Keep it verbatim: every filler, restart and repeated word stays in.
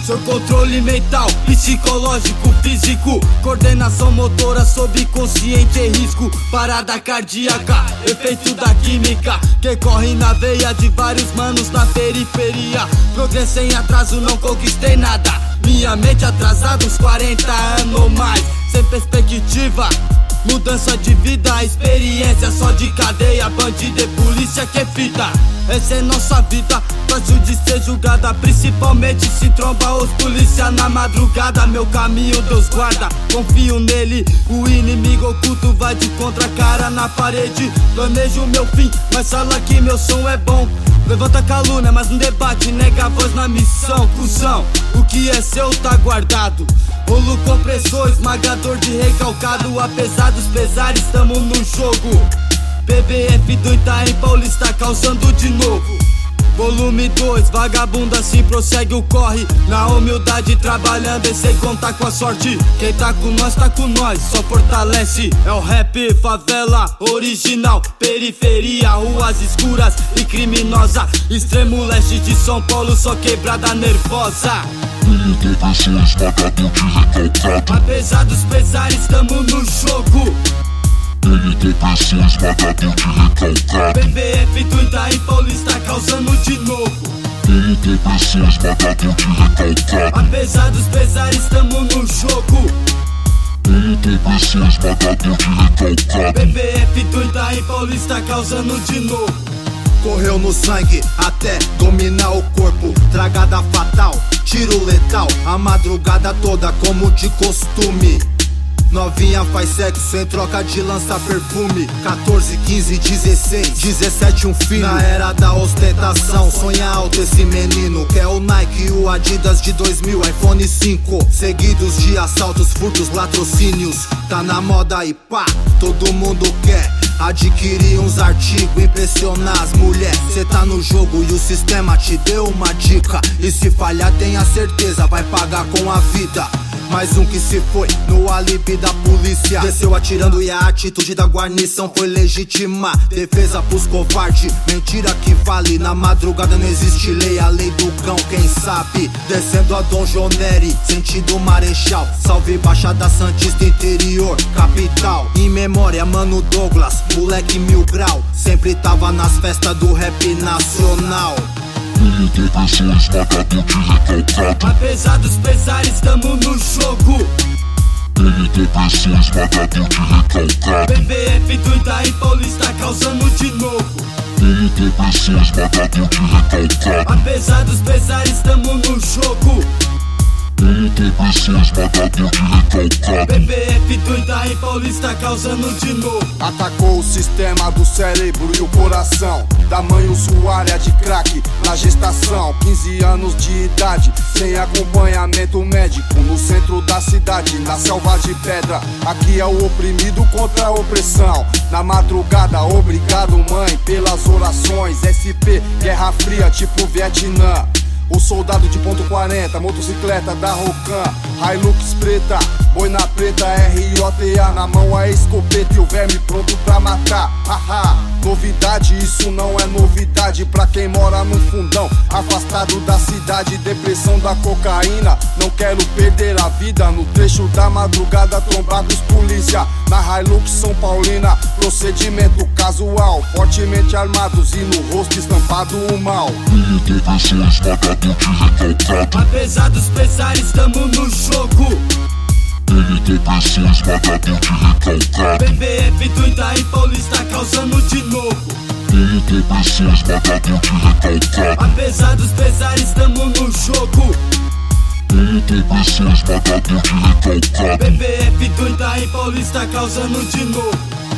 Seu controle mental, psicológico, físico, coordenação motora sob consciente risco. Parada cardíaca, efeito da química que corre na veia de vários manos na periferia. Progresso sem atraso, não conquistei nada. Minha mente atrasada uns quarenta anos ou mais, sem perspectiva, mudança de vida, experiência só de cadeia, bandido e polícia que fita. Essa é nossa vida, fácil de ser julgada, principalmente se tromba os polícia na madrugada. Meu caminho Deus guarda, confio nele, o inimigo oculto vai de contra cara na parede. Planejo meu fim, mas fala que meu som é bom. Levanta a calúnia, mas no debate nega a voz na missão. Cusão, o que é seu tá guardado. Rolo compressor, esmagador de recalcado. Apesar dos pesares, tamo no jogo. B B F do Itaim Paulista causando de novo. Volume dois, vagabundo assim prossegue o corre. Na humildade trabalhando e sem contar com a sorte. Quem tá com nós, tá com nós, só fortalece. É o rap, favela, original, periferia, ruas escuras e criminosa. Extremo leste de São Paulo, só quebrada nervosa. Apesar dos pesares, tamo no jogo. B B F do Itaim Paulista causando de novo. Apesar dos pesares, tamo no jogo. B B F do Itaim Paulista causando de novo. Correu no sangue até dominar o corpo. Tragada fatal, tiro letal, a madrugada toda como de costume. Novinha faz sexo sem troca de lança perfume. Quatorze, quinze, dezesseis, dezessete um filho. Na era da ostentação, sonha alto esse menino. Quer o Nike e o Adidas de dois mil, iPhone cinco. Seguidos de assaltos, furtos, latrocínios. Tá na moda e pá, todo mundo quer adquirir uns artigos, impressionar as mulheres. Cê tá no jogo e o sistema te deu uma dica. E se falhar tenha certeza, vai pagar com a vida. Mais um que se foi no alibi da polícia. Desceu atirando e a atitude da guarnição foi legítima. Defesa pros covardes, mentira que vale. Na madrugada não existe lei, a lei do cão, quem sabe. Descendo a Dom Joneri, sentido Marechal. Salve Baixada Santista, interior, capital. Em memória, Mano Douglas, moleque mil grau. Sempre tava nas festas do rap nacional. Apesar dos pesares, tamo no jogo. B B F do Itaim Paulista causando de novo. Apesar dos pesares, tamo no jogo. B B F do Itaim Paulista causando de novo. Atacou o sistema do cérebro e o coração. Da mãe usuária de crack na gestação. Quinze anos de idade, sem acompanhamento médico. No centro da cidade, na selva de pedra. Aqui é o oprimido contra a opressão. Na madrugada, obrigado mãe pelas orações. S P, Guerra Fria, tipo Vietnã. O soldado de ponto quarenta, motocicleta da Rocan, Hilux preta, boi na preta, R J T A. Na mão a escopeta e o verme pronto pra matar. Haha, novidade, isso não é novidade pra quem mora no fundão, afastado da cidade. Depressão da cocaína, não quero perder a vida. No trecho da madrugada, trombados polícia. Na Hilux São Paulina, procedimento casual. Fortemente armados e no rosto estampado o mal. Apesar dos pesares, tamo no jogo. B B F do Itaim Paulista causando de novo. Apesar dos pesares, tamo no jogo. B B F do Itaim Paulista causando de novo.